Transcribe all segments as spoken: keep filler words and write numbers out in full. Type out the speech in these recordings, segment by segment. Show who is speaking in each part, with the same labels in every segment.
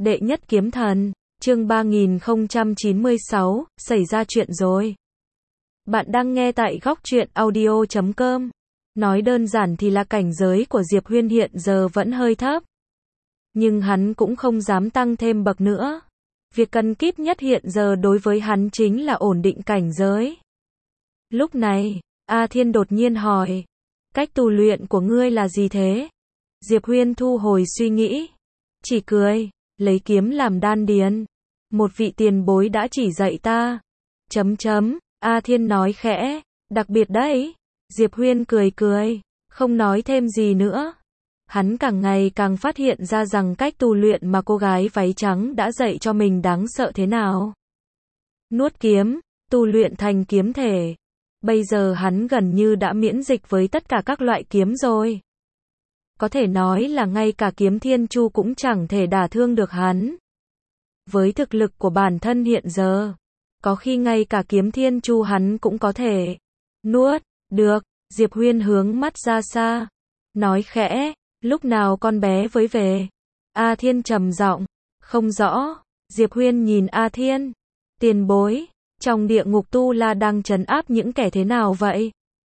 Speaker 1: Đệ nhất kiếm thần, chương ba nghìn không trăm chín mươi sáu, xảy ra chuyện rồi. Bạn đang nghe tại góc truyện audio chấm com. Nói đơn giản thì là cảnh giới của Diệp Huyên hiện giờ vẫn hơi thấp. Nhưng hắn cũng không dám tăng thêm bậc nữa. Việc cần kíp nhất hiện giờ đối với hắn chính là ổn định cảnh giới. Lúc này, A Thiên đột nhiên hỏi, cách tu luyện của ngươi là gì thế? Diệp Huyên thu hồi suy nghĩ, chỉ cười, lấy kiếm làm đan điền. Một vị tiền bối đã chỉ dạy ta. Chấm chấm, A Thiên nói khẽ, đặc biệt đấy. Diệp Huyên cười cười, không nói thêm gì nữa. Hắn càng ngày càng phát hiện ra rằng cách tu luyện mà cô gái váy trắng đã dạy cho mình đáng sợ thế nào. Nuốt kiếm, tu luyện thành kiếm thể. Bây giờ hắn gần như đã miễn dịch với tất cả các loại kiếm rồi. Có thể nói là ngay cả kiếm thiên chu cũng chẳng thể đả thương được hắn. Với thực lực của bản thân hiện giờ, có khi ngay cả kiếm thiên chu hắn cũng có thể nuốt được. Diệp Huyên hướng mắt ra xa, nói khẽ, lúc nào con bé với về? A Thiên trầm giọng, không rõ. Diệp Huyên nhìn A Thiên, tiền bối, trong địa ngục tu la đang trấn áp những kẻ thế nào vậy?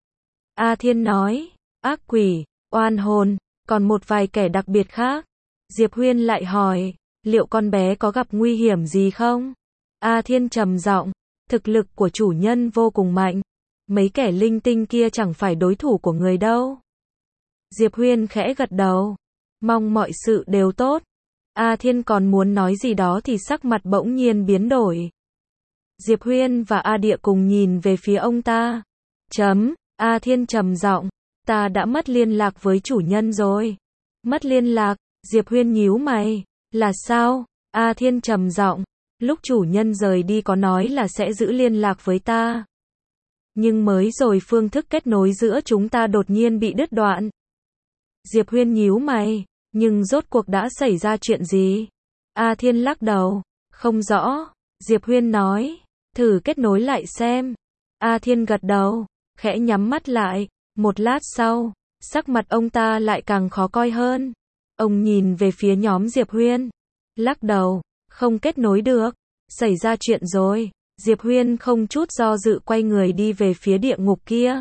Speaker 1: A Thiên nói, ác quỷ, oan hồn, còn một vài kẻ đặc biệt khác. Diệp Huyên lại hỏi, liệu con bé có gặp nguy hiểm gì không? A Thiên trầm giọng, thực lực của chủ nhân vô cùng mạnh. Mấy kẻ linh tinh kia chẳng phải đối thủ của người đâu. Diệp Huyên khẽ gật đầu, mong mọi sự đều tốt. A Thiên còn muốn nói gì đó thì sắc mặt bỗng nhiên biến đổi. Diệp Huyên và A Địa cùng nhìn về phía ông ta. Chấm, A Thiên trầm giọng, ta đã mất liên lạc với chủ nhân rồi. Mất liên lạc? Diệp Huyên nhíu mày, là sao? A Thiên trầm giọng, lúc chủ nhân rời đi có nói là sẽ giữ liên lạc với ta. Nhưng mới rồi phương thức kết nối giữa chúng ta đột nhiên bị đứt đoạn. Diệp Huyên nhíu mày, nhưng rốt cuộc đã xảy ra chuyện gì? A Thiên lắc đầu, không rõ. Diệp Huyên nói, thử kết nối lại xem. A Thiên gật đầu, khẽ nhắm mắt lại. Một lát sau, sắc mặt ông ta lại càng khó coi hơn. Ông nhìn về phía nhóm Diệp Huyên, lắc đầu, không kết nối được. Xảy ra chuyện rồi. Diệp Huyên không chút do dự quay người đi về phía địa ngục kia.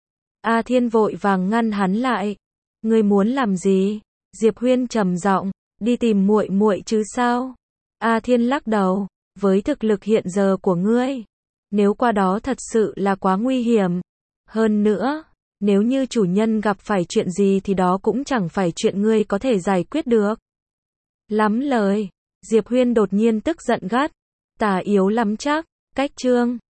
Speaker 1: A Thiên vội vàng ngăn hắn lại. Ngươi muốn làm gì? Diệp Huyên trầm giọng, đi tìm muội muội chứ sao? A Thiên lắc đầu, với thực lực hiện giờ của ngươi, nếu qua đó thật sự là quá nguy hiểm. Hơn nữa, nếu như chủ nhân gặp phải chuyện gì thì đó cũng chẳng phải chuyện ngươi có thể giải quyết được. Lắm lời. Diệp Huyên đột nhiên tức giận gắt, tà yếu lắm chắc. Cách chương